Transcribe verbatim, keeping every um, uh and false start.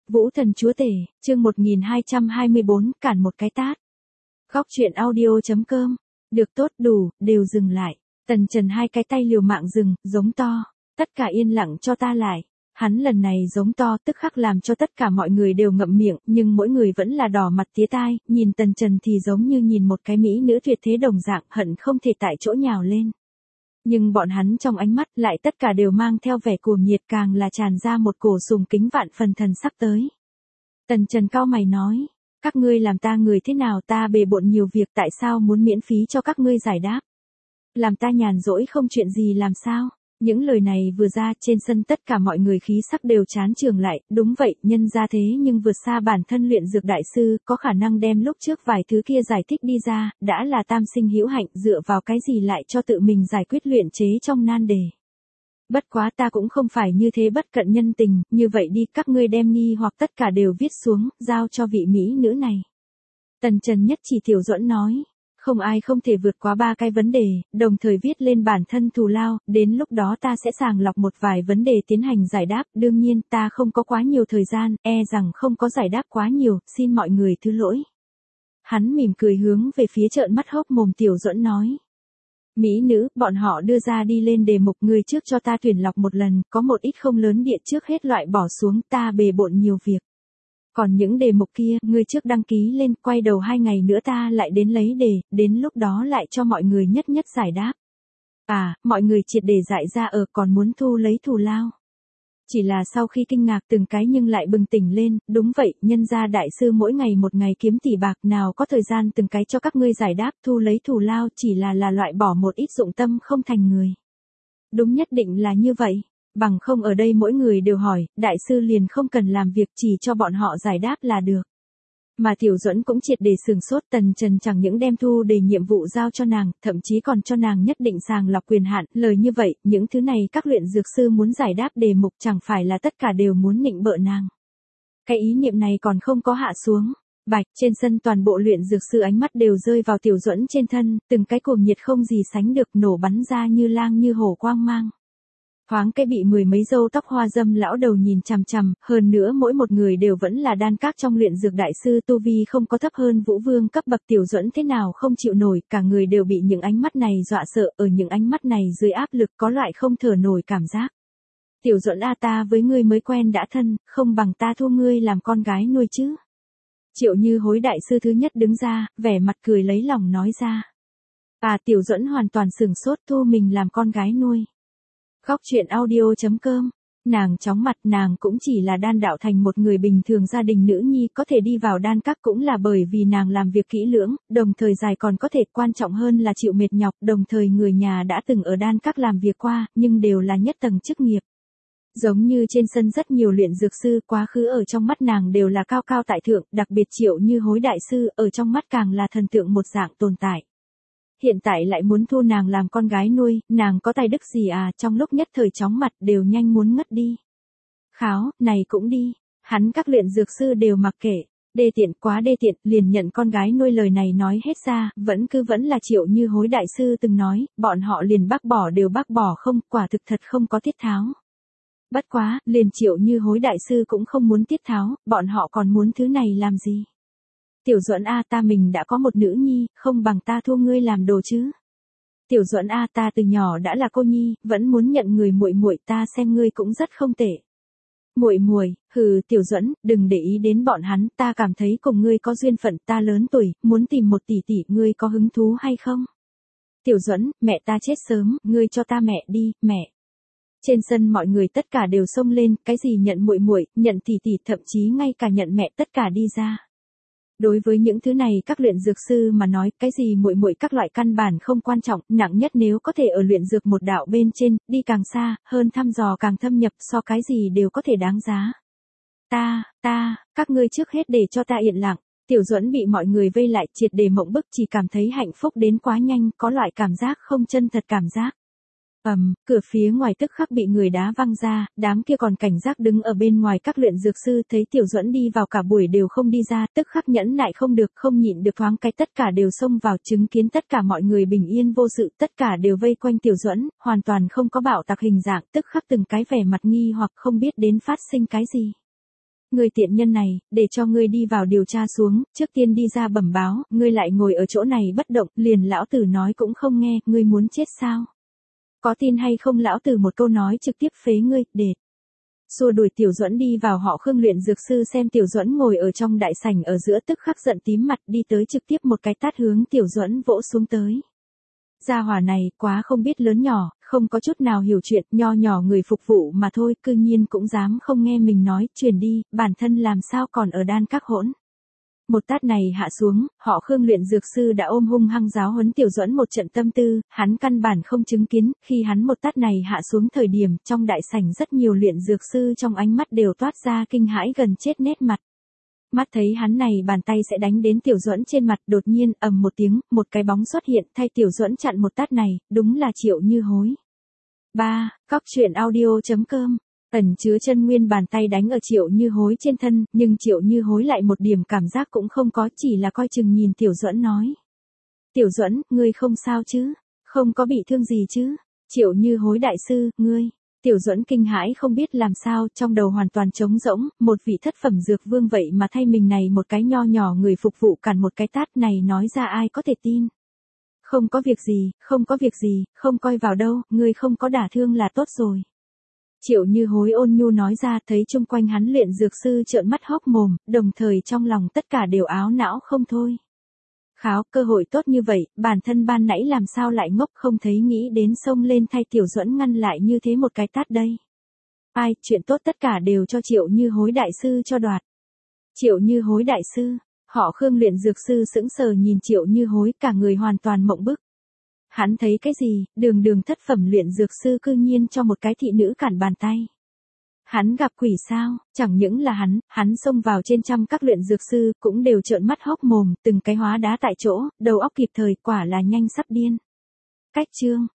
Vũ Thần Chúa Tể, chương một nghìn hai trăm hai mươi bốn, cản một cái tát. Góc truyện audio chấm com. Được tốt đủ, đều dừng lại. Tần Trần hai cái tay liều mạng dừng, giống to. Tất cả yên lặng cho ta lại. Hắn lần này giống to tức khắc làm cho tất cả mọi người đều ngậm miệng, nhưng mỗi người vẫn là đỏ mặt tía tai, nhìn Tần Trần thì giống như nhìn một cái mỹ nữ tuyệt thế đồng dạng, hận không thể tại chỗ nhào lên. Nhưng bọn hắn trong ánh mắt lại tất cả đều mang theo vẻ cuồng nhiệt, càng là tràn ra một cổ sùng kính vạn phần thần sắc tới. Tần Trần cau mày nói, các ngươi làm ta người thế nào, ta bề bộn nhiều việc, tại sao muốn miễn phí cho các ngươi giải đáp? Làm ta nhàn rỗi không chuyện gì làm sao? Những lời này vừa ra, trên sân tất cả mọi người khí sắc đều chán trường lại, đúng vậy, nhân ra thế nhưng vượt xa bản thân luyện dược đại sư, có khả năng đem lúc trước vài thứ kia giải thích đi ra, đã là tam sinh hữu hạnh, dựa vào cái gì lại cho tự mình giải quyết luyện chế trong nan đề. Bất quá ta cũng không phải như thế bất cận nhân tình, như vậy đi, các ngươi đem nghi hoặc tất cả đều viết xuống, giao cho vị mỹ nữ này. Tần Trần nhất chỉ Tiểu Duẫn nói. Không ai không thể vượt qua ba cái vấn đề, đồng thời viết lên bản thân thù lao, đến lúc đó ta sẽ sàng lọc một vài vấn đề tiến hành giải đáp, đương nhiên ta không có quá nhiều thời gian, e rằng không có giải đáp quá nhiều, xin mọi người thứ lỗi. Hắn mỉm cười hướng về phía trợn mắt hốc mồm Tiểu Duẫn nói. Mỹ nữ, bọn họ đưa ra đi lên đề mục, người trước cho ta tuyển lọc một lần, có một ít không lớn địa trước hết loại bỏ xuống, ta bề bộn nhiều việc. Còn những đề mục kia, ngươi trước đăng ký lên, quay đầu hai ngày nữa ta lại đến lấy đề, đến lúc đó lại cho mọi người nhất nhất giải đáp. À, mọi người triệt để giải ra ở còn muốn thu lấy thù lao. Chỉ là sau khi kinh ngạc từng cái nhưng lại bừng tỉnh lên, đúng vậy, nhân gia đại sư mỗi ngày một ngày kiếm tỷ bạc, nào có thời gian từng cái cho các ngươi giải đáp, thu lấy thù lao chỉ là là loại bỏ một ít dụng tâm không thành người. Đúng, nhất định là như vậy. Bằng không ở đây mỗi người đều hỏi, đại sư liền không cần làm việc, chỉ cho bọn họ giải đáp là được. Mà Tiểu Duẫn cũng triệt để sừng sốt, Tần Trần chẳng những đem thu đề nhiệm vụ giao cho nàng, thậm chí còn cho nàng nhất định sàng lọc quyền hạn, lời như vậy, những thứ này các luyện dược sư muốn giải đáp đề mục chẳng phải là tất cả đều muốn nịnh bợ nàng. Cái ý niệm này còn không có hạ xuống. Bạch, trên sân toàn bộ luyện dược sư ánh mắt đều rơi vào Tiểu Duẫn trên thân, từng cái cuồng nhiệt không gì sánh được, nổ bắn ra như lang như hổ quang mang. Thoáng cái bị mười mấy râu tóc hoa dâm lão đầu nhìn chằm chằm, hơn nữa mỗi một người đều vẫn là đan các trong luyện dược đại sư, tu vi không có thấp hơn Vũ Vương cấp bậc. Tiểu Duẫn thế nào không chịu nổi, cả người đều bị những ánh mắt này dọa sợ, ở những ánh mắt này dưới áp lực có loại không thở nổi cảm giác. Tiểu Duẫn a, ta với ngươi mới quen đã thân, không bằng ta thu ngươi làm con gái nuôi chứ. Triệu Như Hối đại sư thứ nhất đứng ra, vẻ mặt cười lấy lòng nói ra. À, Tiểu Duẫn hoàn toàn sửng sốt, thu mình làm con gái nuôi. Góc truyện audio chấm com. Nàng chóng mặt, nàng cũng chỉ là đan đạo thành một người bình thường gia đình nữ nhi, có thể đi vào đan các cũng là bởi vì nàng làm việc kỹ lưỡng, đồng thời dài còn có thể quan trọng hơn là chịu mệt nhọc, đồng thời người nhà đã từng ở đan các làm việc qua, nhưng đều là nhất tầng chức nghiệp. Giống như trên sân rất nhiều luyện dược sư, quá khứ ở trong mắt nàng đều là cao cao tại thượng, đặc biệt Triệu Như Hối đại sư, ở trong mắt càng là thần tượng một dạng tồn tại. Hiện tại lại muốn thu nàng làm con gái nuôi, nàng có tài đức gì à, trong lúc nhất thời chóng mặt đều nhanh muốn ngất đi. Kháo, này cũng đi, hắn các luyện dược sư đều mặc kệ, đê tiện quá đê tiện, liền nhận con gái nuôi, lời này nói hết ra, vẫn cứ vẫn là Triệu Như Hối đại sư từng nói, bọn họ liền bác bỏ đều bác bỏ không, quả thực thật không có tiết tháo. Bất quá, liền Triệu Như Hối đại sư cũng không muốn tiết tháo, bọn họ còn muốn thứ này làm gì? Tiểu Duẫn a, ta mình đã có một nữ nhi, không bằng ta thu ngươi làm đồ chứ. Tiểu Duẫn a, ta từ nhỏ đã là cô nhi, vẫn muốn nhận người muội muội, ta xem ngươi cũng rất không tệ. Muội muội, hừ, Tiểu Duẫn, đừng để ý đến bọn hắn, ta cảm thấy cùng ngươi có duyên phận, ta lớn tuổi, muốn tìm một tỷ tỷ, ngươi có hứng thú hay không? Tiểu Duẫn, mẹ ta chết sớm, ngươi cho ta mẹ đi, mẹ. Trên sân mọi người tất cả đều xông lên, cái gì nhận muội muội, nhận tỷ tỷ, thậm chí ngay cả nhận mẹ tất cả đi ra. Đối với những thứ này các luyện dược sư mà nói, cái gì muội muội các loại căn bản không quan trọng, nặng nhất nếu có thể ở luyện dược một đạo bên trên, đi càng xa, hơn thăm dò càng thâm nhập, so cái gì đều có thể đáng giá. Ta, ta, các ngươi trước hết để cho ta yên lặng. Tiểu Duẫn bị mọi người vây lại, triệt để mộng bức, chỉ cảm thấy hạnh phúc đến quá nhanh, có loại cảm giác không chân thật cảm giác. Ầm, um, cửa phía ngoài tức khắc bị người đá văng ra, đám kia còn cảnh giác đứng ở bên ngoài các luyện dược sư thấy Tiểu Duẫn đi vào cả buổi đều không đi ra, tức khắc nhẫn nại không được, không nhịn được thoáng cái tất cả đều xông vào, chứng kiến tất cả mọi người bình yên vô sự, tất cả đều vây quanh Tiểu Duẫn, hoàn toàn không có bạo tạc hình dạng, tức khắc từng cái vẻ mặt nghi hoặc không biết đến phát sinh cái gì. Ngươi tiện nhân này, để cho ngươi đi vào điều tra xuống, trước tiên đi ra bẩm báo, ngươi lại ngồi ở chỗ này bất động, liền lão tử nói cũng không nghe, ngươi muốn chết sao? Có tin hay không lão tử một câu nói trực tiếp phế ngươi, đệt. Xua đuổi Tiểu Duẫn đi vào họ Khương luyện dược sư xem Tiểu Duẫn ngồi ở trong đại sảnh ở giữa tức khắc giận tím mặt đi tới trực tiếp một cái tát hướng Tiểu Duẫn vỗ xuống tới. Gia hỏa này quá không biết lớn nhỏ, không có chút nào hiểu chuyện, nho nhỏ người phục vụ mà thôi, cư nhiên cũng dám không nghe mình nói, truyền đi, bản thân làm sao còn ở đan các hỗn. Một tát này hạ xuống, họ Khương luyện dược sư đã ôm hung hăng giáo huấn Tiểu Duẫn một trận tâm tư, hắn căn bản không chứng kiến, khi hắn một tát này hạ xuống thời điểm, trong đại sảnh rất nhiều luyện dược sư trong ánh mắt đều toát ra kinh hãi gần chết nét mặt. Mắt thấy hắn này bàn tay sẽ đánh đến Tiểu Duẫn trên mặt, đột nhiên, ầm một tiếng, một cái bóng xuất hiện, thay Tiểu Duẫn chặn một tát này, đúng là Triệu Như Hối. ba. Cóc truyện audio chấm com ẩn chứa chân nguyên bàn tay đánh ở Triệu Như Hối trên thân, nhưng Triệu Như Hối lại một điểm cảm giác cũng không có, chỉ là coi chừng nhìn Tiểu Duẫn nói. Tiểu Duẫn, ngươi không sao chứ? Không có bị thương gì chứ? Triệu Như Hối đại sư, ngươi. Tiểu Duẫn kinh hãi không biết làm sao, trong đầu hoàn toàn trống rỗng, một vị thất phẩm dược vương vậy mà thay mình này một cái nho nhỏ người phục vụ cản một cái tát này nói ra ai có thể tin. Không có việc gì, không có việc gì, không coi vào đâu, ngươi không có đả thương là tốt rồi. Triệu Như Hối ôn nhu nói ra, thấy chung quanh hắn luyện dược sư trợn mắt hốc mồm, đồng thời trong lòng tất cả đều áo não không thôi. Kháo, cơ hội tốt như vậy, bản thân ban nãy làm sao lại ngốc không thấy nghĩ đến xông lên thay Tiểu Duẫn ngăn lại như thế một cái tát đây. Ai, chuyện tốt tất cả đều cho Triệu Như Hối đại sư cho đoạt. Triệu Như Hối đại sư, họ Khương luyện dược sư sững sờ nhìn Triệu Như Hối cả người hoàn toàn mộng bức. Hắn thấy cái gì, đường đường thất phẩm luyện dược sư cư nhiên cho một cái thị nữ cản bàn tay. Hắn gặp quỷ sao, chẳng những là hắn, hắn xông vào trên trăm các luyện dược sư, cũng đều trợn mắt hốc mồm, từng cái hóa đá tại chỗ, đầu óc kịp thời, quả là nhanh sắp điên. Cách chương.